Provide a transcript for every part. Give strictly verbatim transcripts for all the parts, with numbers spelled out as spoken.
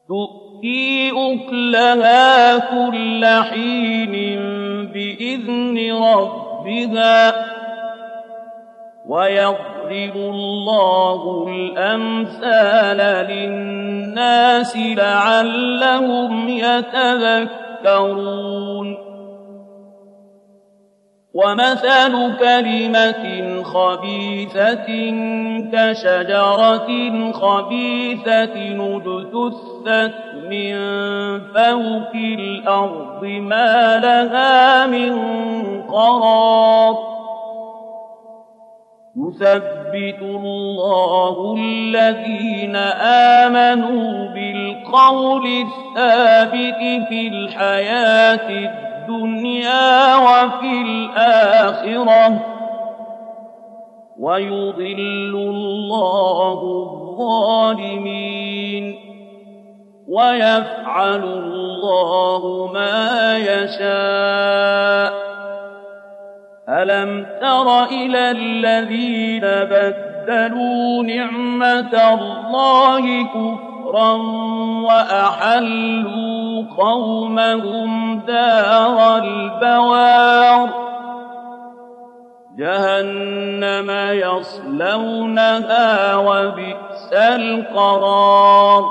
تؤتي أكلها كل حين بإذن ربها ويضرب الله الأمثال للناس لعلهم يتذكرون ومثل كلمة خبيثة كشجرة خبيثة اجتثت من فوق الأرض ما لها من قرار يثبت الله الذين آمنوا بالقول الثابت في الحياة الدنيا وفي الآخرة ويضل الله الظالمين ويفعل الله ما يشاء ألم تر إلى الذين بدلوا نعمة الله كفرا وأحلوا قومهم دار البوار جهنم يصلونها وبئس القرار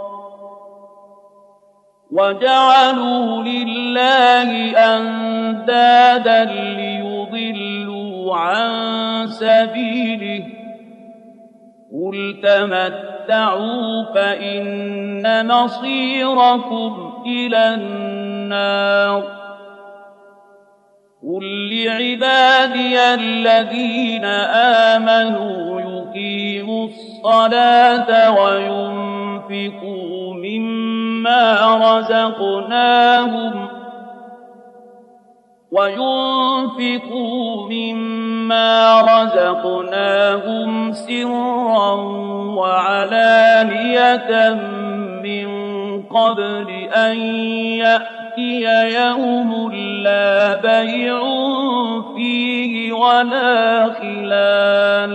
وجعلوا لله أندادا ليضلوا عن سبيله قل تمتعوا فإن مصيركم إلى النار قل لعبادي الذين آمنوا يقيموا الصلاة وينفقوا مما رزقناهم وينفقوا مما رزقناهم سرا وعلانية من قبل أن يأتي يوم لا بيع فيه ولا خلال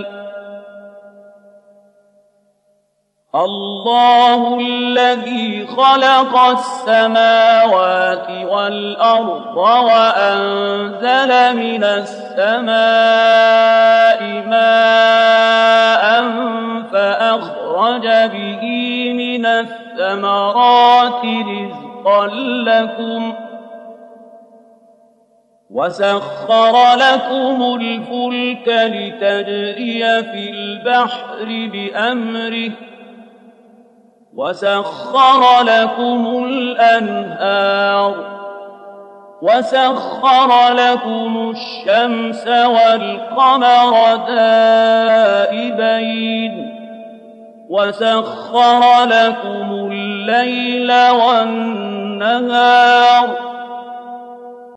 الله الذي خلق السماوات والأرض وأنزل من السماء ماء فأخرج به من الثمرات رزقا لكم وسخر لكم الفلك لتجري في البحر بأمره وسخر لكم الأنهار وسخر لكم الشمس والقمر دائبين وسخر لكم الليل والنهار